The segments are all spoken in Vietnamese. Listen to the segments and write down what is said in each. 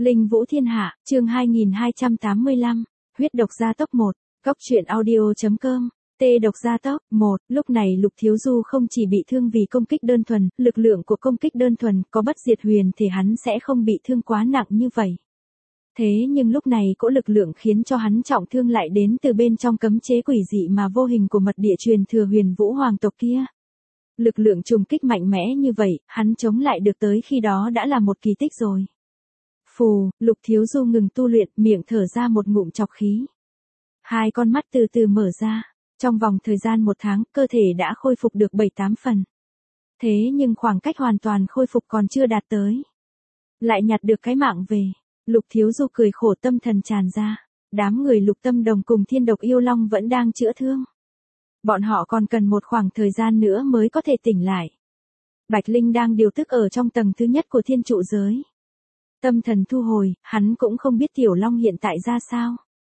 Linh Vũ Thiên Hạ, chương 2285, huyết độc gia tốc 1, Cốc truyện audio.com, tê độc gia tốc 1, lúc này Lục Thiếu Du không chỉ bị thương vì công kích đơn thuần, lực lượng của công kích đơn thuần có bất diệt huyền thì hắn sẽ không bị thương quá nặng như vậy. Thế nhưng lúc này cỗ lực lượng khiến cho hắn trọng thương lại đến từ bên trong cấm chế quỷ dị mà vô hình của mật địa truyền thừa Huyền Vũ Hoàng tộc kia. Lực lượng trùng kích mạnh mẽ như vậy, hắn chống lại được tới khi đó đã là một kỳ tích rồi. Phù, Lục Thiếu Du ngừng tu luyện, miệng thở ra một ngụm trọc khí. Hai con mắt từ từ mở ra, trong vòng thời gian 1 tháng, cơ thể đã khôi phục được 7-8 phần. Thế nhưng khoảng cách hoàn toàn khôi phục còn chưa đạt tới. Lại nhặt được cái mạng về, Lục Thiếu Du cười khổ, tâm thần tràn ra. Đám người Lục Tâm Đồng cùng Thiên Độc Yêu Long vẫn đang chữa thương. Bọn họ còn cần một khoảng thời gian nữa mới có thể tỉnh lại. Bạch Linh đang điều tức ở trong tầng thứ nhất của thiên trụ giới. Tâm thần thu hồi, hắn cũng không biết Tiểu Long hiện tại ra sao.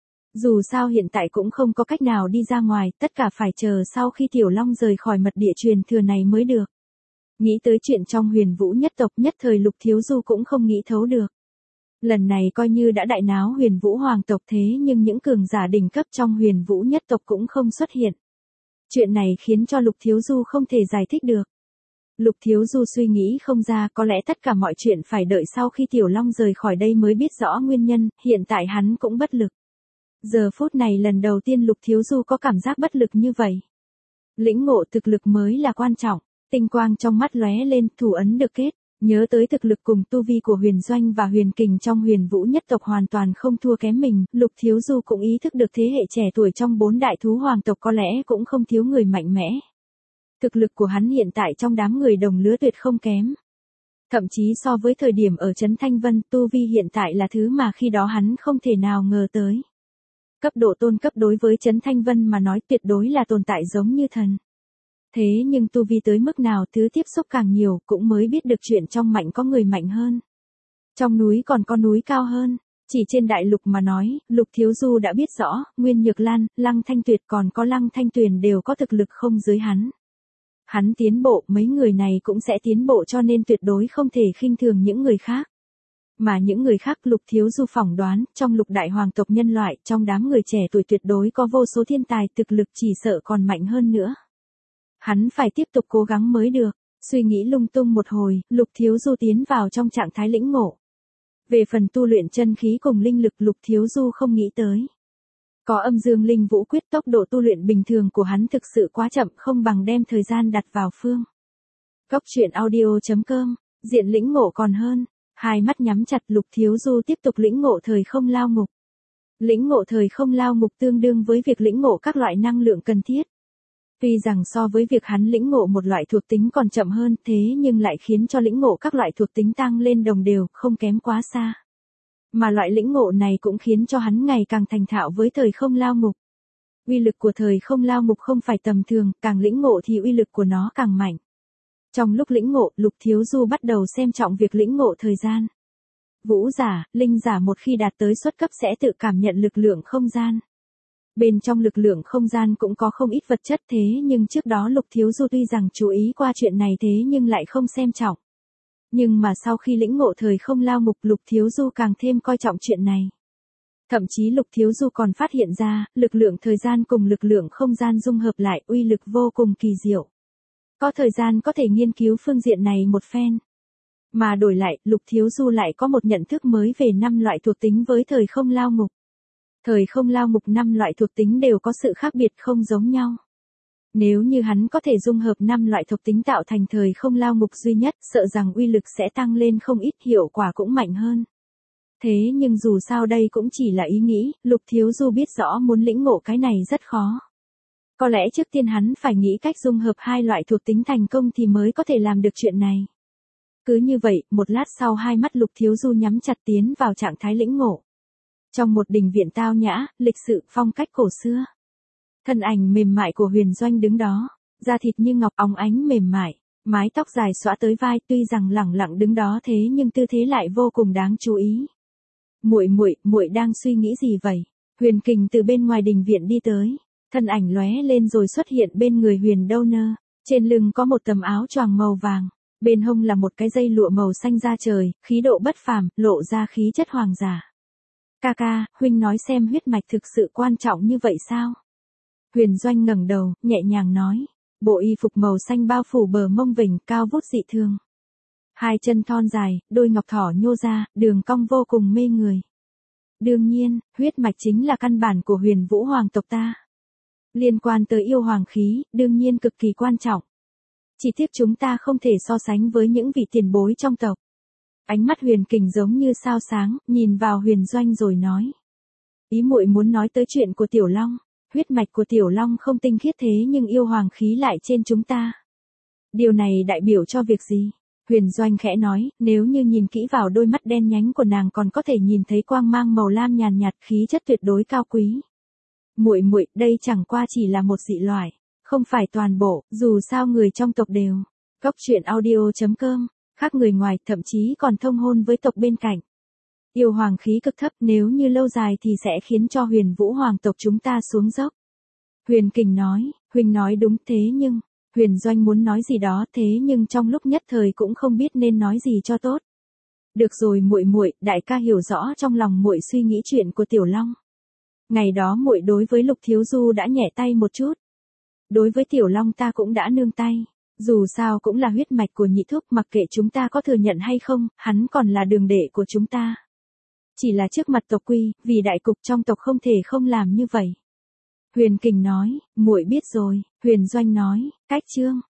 Dù sao hiện tại cũng không có cách nào đi ra ngoài, tất cả phải chờ sau khi Tiểu Long rời khỏi mật địa truyền thừa này mới được. Nghĩ tới chuyện trong Huyền Vũ nhất tộc, nhất thời Lục Thiếu Du cũng không nghĩ thấu được. Lần này coi như đã đại náo Huyền Vũ Hoàng tộc, thế nhưng những cường giả đỉnh cấp trong Huyền Vũ nhất tộc cũng không xuất hiện. Chuyện này khiến cho Lục Thiếu Du không thể giải thích được. Lục Thiếu Du suy nghĩ không ra, có lẽ tất cả mọi chuyện phải đợi sau khi Tiểu Long rời khỏi đây mới biết rõ nguyên nhân, hiện tại hắn cũng bất lực. Giờ phút này lần đầu tiên Lục Thiếu Du có cảm giác bất lực như vậy. Lĩnh ngộ thực lực mới là quan trọng, tinh quang trong mắt lóe lên, thủ ấn được kết, nhớ tới thực lực cùng tu vi của Huyền Doanh và Huyền Kình trong Huyền Vũ nhất tộc hoàn toàn không thua kém mình, Lục Thiếu Du cũng ý thức được thế hệ trẻ tuổi trong 4 đại thú hoàng tộc có lẽ cũng không thiếu người mạnh mẽ. Thực lực của hắn hiện tại trong đám người đồng lứa tuyệt không kém. Thậm chí so với thời điểm ở Trấn Thanh Vân, tu vi hiện tại là thứ mà khi đó hắn không thể nào ngờ tới. Cấp độ tôn cấp đối với Trấn Thanh Vân mà nói tuyệt đối là tồn tại giống như thần. Thế nhưng tu vi tới mức nào, thứ tiếp xúc càng nhiều, cũng mới biết được chuyện trong mạnh có người mạnh hơn. Trong núi còn có núi cao hơn. Chỉ trên đại lục mà nói, Lục Thiếu Du đã biết rõ, Nguyên Nhược Lan, Lăng Thanh Tuyệt còn có Lăng Thanh Tuyền đều có thực lực không dưới hắn. Hắn tiến bộ, mấy người này cũng sẽ tiến bộ, cho nên tuyệt đối không thể khinh thường những người khác. Mà những người khác Lục Thiếu Du phỏng đoán, trong lục đại hoàng tộc nhân loại, trong đám người trẻ tuổi tuyệt đối có vô số thiên tài, thực lực chỉ sợ còn mạnh hơn nữa. Hắn phải tiếp tục cố gắng mới được. Suy nghĩ lung tung một hồi, Lục Thiếu Du tiến vào trong trạng thái lĩnh ngộ. Về phần tu luyện chân khí cùng linh lực, Lục Thiếu Du không nghĩ tới. Có Âm Dương Linh Vũ Quyết, tốc độ tu luyện bình thường của hắn thực sự quá chậm, không bằng đem thời gian đặt vào phương. Cốc truyện audio.com, diện lĩnh ngộ còn hơn. Hai mắt nhắm chặt, Lục Thiếu Du tiếp tục lĩnh ngộ thời không lao ngục. Lĩnh ngộ thời không lao ngục tương đương với việc lĩnh ngộ các loại năng lượng cần thiết. Tuy rằng so với việc hắn lĩnh ngộ một loại thuộc tính còn chậm hơn, thế nhưng lại khiến cho lĩnh ngộ các loại thuộc tính tăng lên đồng đều, không kém quá xa. Mà loại lĩnh ngộ này cũng khiến cho hắn ngày càng thành thạo với thời không lao ngục. Uy lực của thời không lao ngục không phải tầm thường, càng lĩnh ngộ thì uy lực của nó càng mạnh. Trong lúc lĩnh ngộ, Lục Thiếu Du bắt đầu xem trọng việc lĩnh ngộ thời gian. Vũ giả, linh giả một khi đạt tới xuất cấp sẽ tự cảm nhận lực lượng không gian. Bên trong lực lượng không gian cũng có không ít vật chất, thế nhưng trước đó Lục Thiếu Du tuy rằng chú ý qua chuyện này thế nhưng lại không xem trọng. Nhưng mà sau khi lĩnh ngộ thời không lao ngục, Lục Thiếu Du càng thêm coi trọng chuyện này. Thậm chí Lục Thiếu Du còn phát hiện ra, lực lượng thời gian cùng lực lượng không gian dung hợp lại, uy lực vô cùng kỳ diệu. Có thời gian có thể nghiên cứu phương diện này một phen. Mà đổi lại, Lục Thiếu Du lại có một nhận thức mới về 5 loại thuộc tính với thời không lao ngục. Thời không lao ngục 5 loại thuộc tính đều có sự khác biệt không giống nhau. Nếu như hắn có thể dung hợp 5 loại thuộc tính tạo thành thời không lao ngục duy nhất, sợ rằng uy lực sẽ tăng lên không ít, hiệu quả cũng mạnh hơn. Thế nhưng dù sao đây cũng chỉ là ý nghĩ, Lục Thiếu Du biết rõ muốn lĩnh ngộ cái này rất khó. Có lẽ trước tiên hắn phải nghĩ cách dung hợp 2 loại thuộc tính thành công thì mới có thể làm được chuyện này. Cứ như vậy, một lát sau hai mắt Lục Thiếu Du nhắm chặt tiến vào trạng thái lĩnh ngộ. Trong một đình viện tao nhã, lịch sự, phong cách cổ xưa. Thân ảnh mềm mại của Huyền Doanh đứng đó, da thịt như ngọc óng ánh mềm mại, mái tóc dài xõa tới vai, tuy rằng lẳng lặng đứng đó thế nhưng tư thế lại vô cùng đáng chú ý. Muội đang suy nghĩ gì vậy? Huyền Kình từ bên ngoài đình viện đi tới, thân ảnh lóe lên rồi xuất hiện bên người Huyền Đâu Nơ, trên lưng có một tấm áo choàng màu vàng. Bên hông là một cái dây lụa màu xanh da trời, khí độ bất phàm, lộ ra khí chất hoàng giả. Ca ca, huynh nói xem huyết mạch thực sự quan trọng như vậy sao? Huyền Doanh ngẩng đầu, nhẹ nhàng nói. Bộ y phục màu xanh bao phủ bờ mông vểnh, cao vút dị thường. Hai chân thon dài, đôi ngọc thỏ nhô ra, đường cong vô cùng mê người. Đương nhiên, huyết mạch chính là căn bản của Huyền Vũ hoàng tộc ta. Liên quan tới yêu hoàng khí, đương nhiên cực kỳ quan trọng. Chỉ tiếc chúng ta không thể so sánh với những vị tiền bối trong tộc. Ánh mắt Huyền Kình giống như sao sáng, nhìn vào Huyền Doanh rồi nói. Ý muội muốn nói tới chuyện của Tiểu Long. Huyết mạch của Tiểu Long không tinh khiết thế nhưng yêu hoàng khí lại trên chúng ta. Điều này đại biểu cho việc gì? Huyền Doanh khẽ nói, nếu như nhìn kỹ vào đôi mắt đen nhánh của nàng còn có thể nhìn thấy quang mang màu lam nhàn nhạt, khí chất tuyệt đối cao quý. Muội muội, đây chẳng qua chỉ là một dị loại, không phải toàn bộ, dù sao người trong tộc đều. Góc truyện audio.com, khác người ngoài, thậm chí còn thông hôn với tộc bên cạnh. Yêu hoàng khí cực thấp, nếu như lâu dài thì sẽ khiến cho Huyền Vũ hoàng tộc chúng ta xuống dốc. Huyền Kình nói, huynh nói đúng thế nhưng, Huyền Doanh muốn nói gì đó thế nhưng trong lúc nhất thời cũng không biết nên nói gì cho tốt. Được rồi muội muội, đại ca hiểu rõ trong lòng muội suy nghĩ chuyện của Tiểu Long. Ngày đó muội đối với Lục Thiếu Du đã nhẹ tay một chút. Đối với Tiểu Long ta cũng đã nương tay. Dù sao cũng là huyết mạch của nhị thúc, mặc kệ chúng ta có thừa nhận hay không, hắn còn là đường đệ của chúng ta. Chỉ là trước mặt tộc quy, vì đại cục trong tộc không thể không làm như vậy. Huyền Kình nói, muội biết rồi. Huyền Doanh nói, cách chương.